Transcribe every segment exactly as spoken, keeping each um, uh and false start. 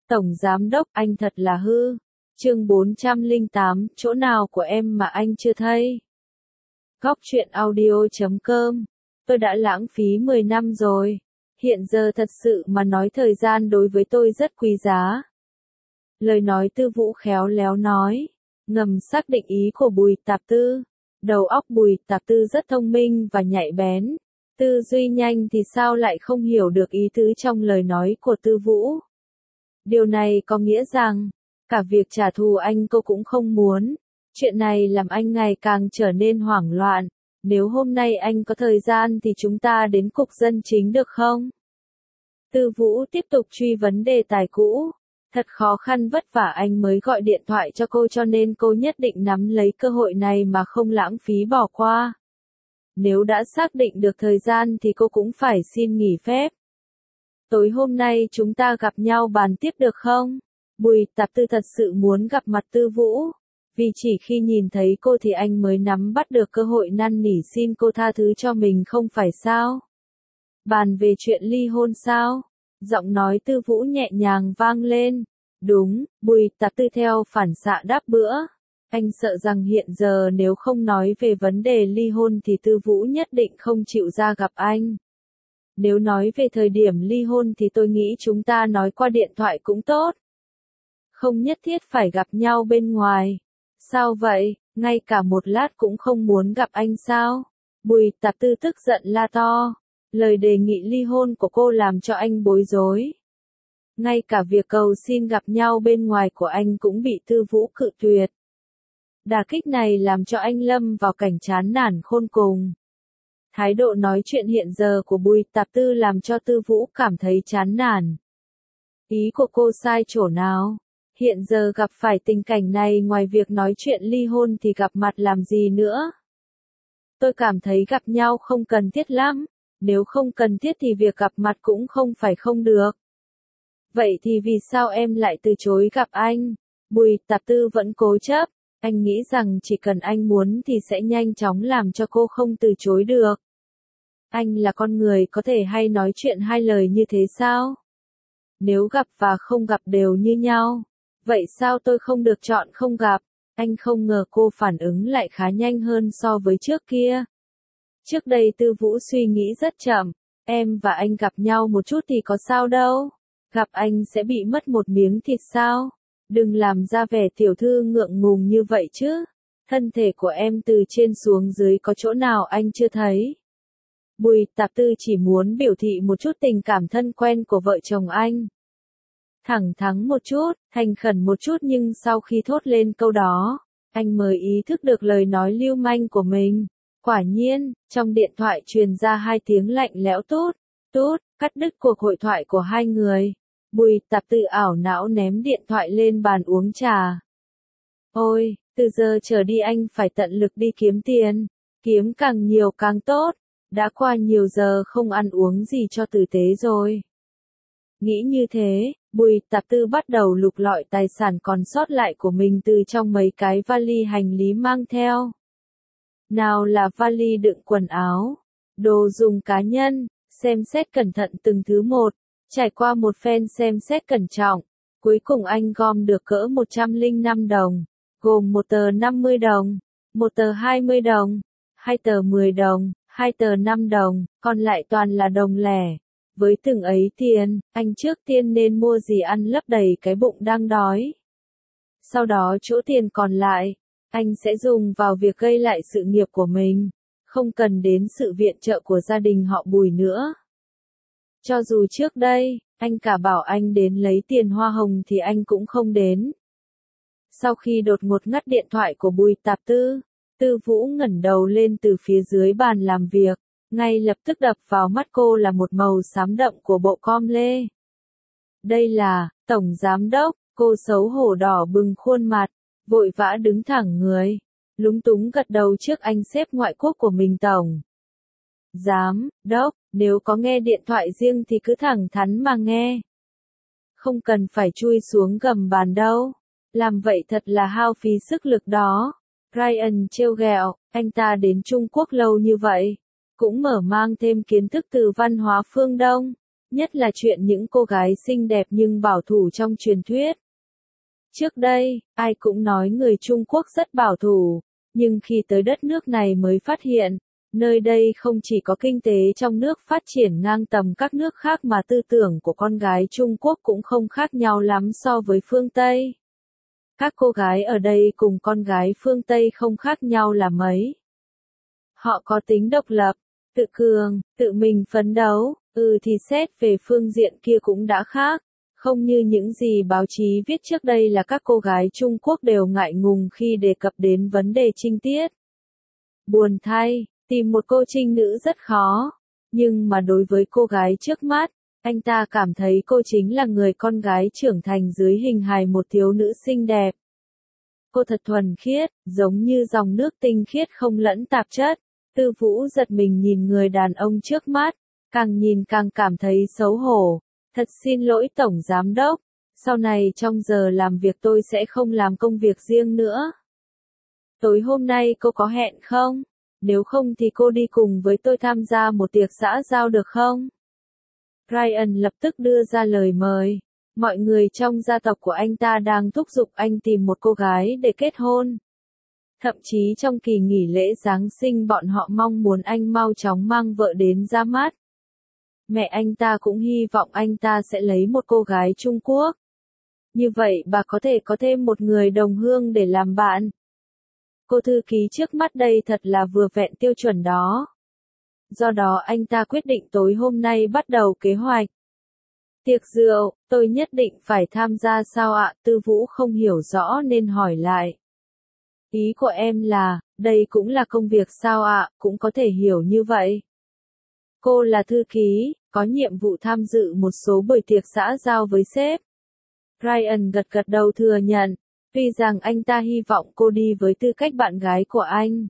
Tổng Giám Đốc, anh thật là hư. Chương bốn trăm lẻ tám, chỗ nào của em mà anh chưa thấy? Góc truyện audio chấm com. Tôi đã lãng phí mười năm rồi. Hiện giờ thật sự mà nói thời gian đối với tôi rất quý giá. Lời nói Tư Vũ khéo léo nói, ngầm xác định ý của Bùi Tạp Tư. Đầu óc Bùi Tạp Tư rất thông minh và nhạy bén. Tư duy nhanh thì sao lại không hiểu được ý tứ trong lời nói của Tư Vũ. Điều này có nghĩa rằng, cả việc trả thù anh cô cũng không muốn. Chuyện này làm anh ngày càng trở nên hoảng loạn. Nếu hôm nay anh có thời gian thì chúng ta đến cục dân chính được không? Tư Vũ tiếp tục truy vấn đề tài cũ. Thật khó khăn vất vả anh mới gọi điện thoại cho cô, cho nên cô nhất định nắm lấy cơ hội này mà không lãng phí bỏ qua. Nếu đã xác định được thời gian thì cô cũng phải xin nghỉ phép. Tối hôm nay chúng ta gặp nhau bàn tiếp được không? Bùi Tạp Tư thật sự muốn gặp mặt Tư Vũ. Vì chỉ khi nhìn thấy cô thì anh mới nắm bắt được cơ hội năn nỉ xin cô tha thứ cho mình, không phải sao? Bàn về chuyện ly hôn sao? Giọng nói Tư Vũ nhẹ nhàng vang lên. Đúng, Bùi Tạp Tư theo phản xạ đáp bữa. Anh sợ rằng hiện giờ nếu không nói về vấn đề ly hôn thì Tư Vũ nhất định không chịu ra gặp anh. Nếu nói về thời điểm ly hôn thì tôi nghĩ chúng ta nói qua điện thoại cũng tốt. Không nhất thiết phải gặp nhau bên ngoài. Sao vậy, ngay cả một lát cũng không muốn gặp anh sao? Bùi Tạp Tư tức giận la to. Lời đề nghị ly hôn của cô làm cho anh bối rối. Ngay cả việc cầu xin gặp nhau bên ngoài của anh cũng bị Tư Vũ cự tuyệt. Đả kích này làm cho anh lâm vào cảnh chán nản khôn cùng. Thái độ nói chuyện hiện giờ của Bùi Tạp Tư làm cho Tư Vũ cảm thấy chán nản. Ý của cô sai chỗ nào? Hiện giờ gặp phải tình cảnh này, ngoài việc nói chuyện ly hôn thì gặp mặt làm gì nữa? Tôi cảm thấy gặp nhau không cần thiết lắm. Nếu không cần thiết thì việc gặp mặt cũng không phải không được. Vậy thì vì sao em lại từ chối gặp anh? Bùi Tạp Tư vẫn cố chấp. Anh nghĩ rằng chỉ cần anh muốn thì sẽ nhanh chóng làm cho cô không từ chối được. Anh là con người có thể hay nói chuyện hai lời như thế sao? Nếu gặp và không gặp đều như nhau, vậy sao tôi không được chọn không gặp? Anh không ngờ cô phản ứng lại khá nhanh hơn so với trước kia. Trước đây Tư Vũ suy nghĩ rất chậm. Em và anh gặp nhau một chút thì có sao đâu. Gặp anh sẽ bị mất một miếng thịt sao? Đừng làm ra vẻ tiểu thư ngượng ngùng như vậy chứ. Thân thể của em từ trên xuống dưới có chỗ nào anh chưa thấy? Bùi Tạp Tư chỉ muốn biểu thị một chút tình cảm thân quen của vợ chồng anh. Thẳng thắn một chút, thành khẩn một chút, nhưng sau khi thốt lên câu đó, anh mới ý thức được lời nói lưu manh của mình. Quả nhiên, trong điện thoại truyền ra hai tiếng lạnh lẽo tút, tút, cắt đứt cuộc hội thoại của hai người. Bùi Tạp Tư ảo não ném điện thoại lên bàn uống trà. Ôi, từ giờ trở đi anh phải tận lực đi kiếm tiền, kiếm càng nhiều càng tốt. Đã qua nhiều giờ không ăn uống gì cho tử tế rồi. Nghĩ như thế, Bùi Tạp Tư bắt đầu lục lọi tài sản còn sót lại của mình từ trong mấy cái vali hành lý mang theo. Nào là vali đựng quần áo, đồ dùng cá nhân, xem xét cẩn thận từng thứ một, trải qua một phen xem xét cẩn trọng, cuối cùng anh gom được cỡ một trăm lẻ năm đồng, gồm một tờ năm mươi đồng, một tờ hai mươi đồng, hai tờ mười đồng, hai tờ năm đồng, còn lại toàn là đồng lẻ. Với từng ấy tiền, anh trước tiên nên mua gì ăn lấp đầy cái bụng đang đói. Sau đó chỗ tiền còn lại, anh sẽ dùng vào việc gây lại sự nghiệp của mình, không cần đến sự viện trợ của gia đình họ Bùi nữa. Cho dù trước đây, anh cả bảo anh đến lấy tiền hoa hồng thì anh cũng không đến. Sau khi đột ngột ngắt điện thoại của Bùi Tạp Tư, Tư Vũ ngẩng đầu lên từ phía dưới bàn làm việc, ngay lập tức đập vào mắt cô là một màu xám đậm của bộ com lê. Đây là, Tổng Giám Đốc, cô xấu hổ đỏ bừng khuôn mặt, vội vã đứng thẳng người, lúng túng gật đầu trước anh sếp ngoại quốc của mình. Tổng Giám Đốc, nếu có nghe điện thoại riêng thì cứ thẳng thắn mà nghe. Không cần phải chui xuống gầm bàn đâu, làm vậy thật là hao phí sức lực đó. Ryan trêu ghẹo, anh ta đến Trung Quốc lâu như vậy, cũng mở mang thêm kiến thức từ văn hóa phương Đông, Nhất là chuyện những cô gái xinh đẹp nhưng bảo thủ trong truyền thuyết. Trước đây, ai cũng nói người Trung Quốc rất bảo thủ, nhưng khi tới đất nước này mới phát hiện, nơi đây không chỉ có kinh tế trong nước phát triển ngang tầm các nước khác mà tư tưởng của con gái Trung Quốc cũng không khác nhau lắm so với phương Tây. Các cô gái ở đây cùng con gái phương Tây không khác nhau là mấy. Họ có tính độc lập, tự cường, tự mình phấn đấu, ừ thì xét về phương diện kia cũng đã khác. Không như những gì báo chí viết trước đây là các cô gái Trung Quốc đều ngại ngùng khi đề cập đến vấn đề trinh tiết. Buồn thay, tìm một cô trinh nữ rất khó. Nhưng mà đối với cô gái trước mắt, anh ta cảm thấy cô chính là người con gái trưởng thành dưới hình hài một thiếu nữ xinh đẹp. Cô thật thuần khiết, giống như dòng nước tinh khiết không lẫn tạp chất. Tư Vũ giật mình nhìn người đàn ông trước mắt, càng nhìn càng cảm thấy xấu hổ. Thật xin lỗi Tổng Giám Đốc, sau này trong giờ làm việc tôi sẽ không làm công việc riêng nữa. Tối hôm nay cô có hẹn không? Nếu không thì cô đi cùng với tôi tham gia một tiệc xã giao được không? Ryan lập tức đưa ra lời mời. Mọi người trong gia tộc của anh ta đang thúc giục anh tìm một cô gái để kết hôn. Thậm chí trong kỳ nghỉ lễ Giáng sinh bọn họ mong muốn anh mau chóng mang vợ đến ra mắt. Mẹ anh ta cũng hy vọng anh ta sẽ lấy một cô gái Trung Quốc. Như vậy bà có thể có thêm một người đồng hương để làm bạn. Cô thư ký trước mắt đây thật là vừa vẹn tiêu chuẩn đó. Do đó anh ta quyết định tối hôm nay bắt đầu kế hoạch. Tiệc rượu, tôi nhất định phải tham gia sao ạ? Tư Vũ không hiểu rõ nên hỏi lại. Ý của em là, đây cũng là công việc sao ạ? Cũng có thể hiểu như vậy. Cô là thư ký, có nhiệm vụ tham dự một số buổi tiệc xã giao với sếp. Ryan gật gật đầu thừa nhận, tuy rằng anh ta hy vọng cô đi với tư cách bạn gái của anh.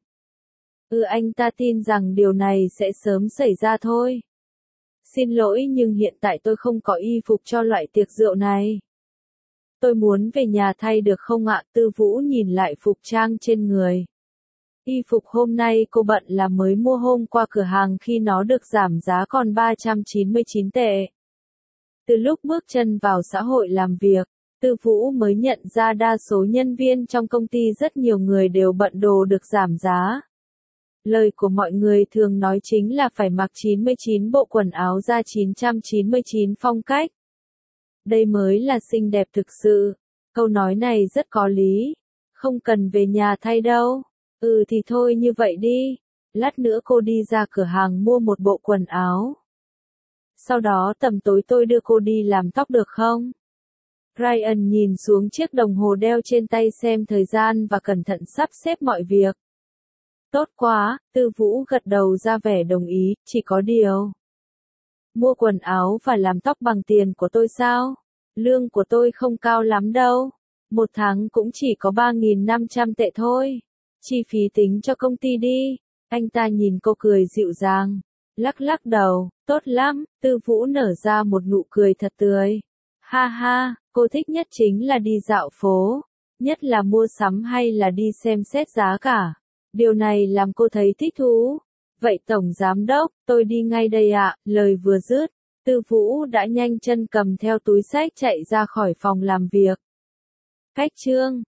Ừ anh ta tin rằng điều này sẽ sớm xảy ra thôi. Xin lỗi nhưng hiện tại tôi không có y phục cho loại tiệc rượu này. Tôi muốn về nhà thay được không ạ? Tư Vũ nhìn lại phục trang trên người. Y phục hôm nay cô bận là mới mua hôm qua cửa hàng khi nó được giảm giá còn ba trăm chín mươi chín tệ. Từ lúc bước chân vào xã hội làm việc, Tư Vũ mới nhận ra đa số nhân viên trong công ty rất nhiều người đều bận đồ được giảm giá. Lời của mọi người thường nói chính là phải mặc chín mươi chín bộ quần áo ra chín trăm chín mươi chín phong cách. Đây mới là xinh đẹp thực sự. Câu nói này rất có lý. Không cần về nhà thay đâu. Ừ thì thôi như vậy đi. Lát nữa cô đi ra cửa hàng mua một bộ quần áo. Sau đó tầm tối tôi đưa cô đi làm tóc được không? Ryan nhìn xuống chiếc đồng hồ đeo trên tay xem thời gian và cẩn thận sắp xếp mọi việc. Tốt quá, Tư Vũ gật đầu ra vẻ đồng ý, chỉ có điều. Mua quần áo và làm tóc bằng tiền của tôi sao? Lương của tôi không cao lắm đâu. Một tháng cũng chỉ có ba nghìn năm trăm tệ thôi. Chi phí tính cho công ty đi. Anh ta nhìn cô cười dịu dàng. Lắc lắc đầu, tốt lắm, Tư Vũ nở ra một nụ cười thật tươi. Ha ha, cô thích nhất chính là đi dạo phố. Nhất là mua sắm hay là đi xem xét giá cả. Điều này làm cô thấy thích thú. Vậy Tổng Giám Đốc, tôi đi ngay đây ạ. Lời vừa dứt, Tư Vũ đã nhanh chân cầm theo túi xách chạy ra khỏi phòng làm việc. Cách chương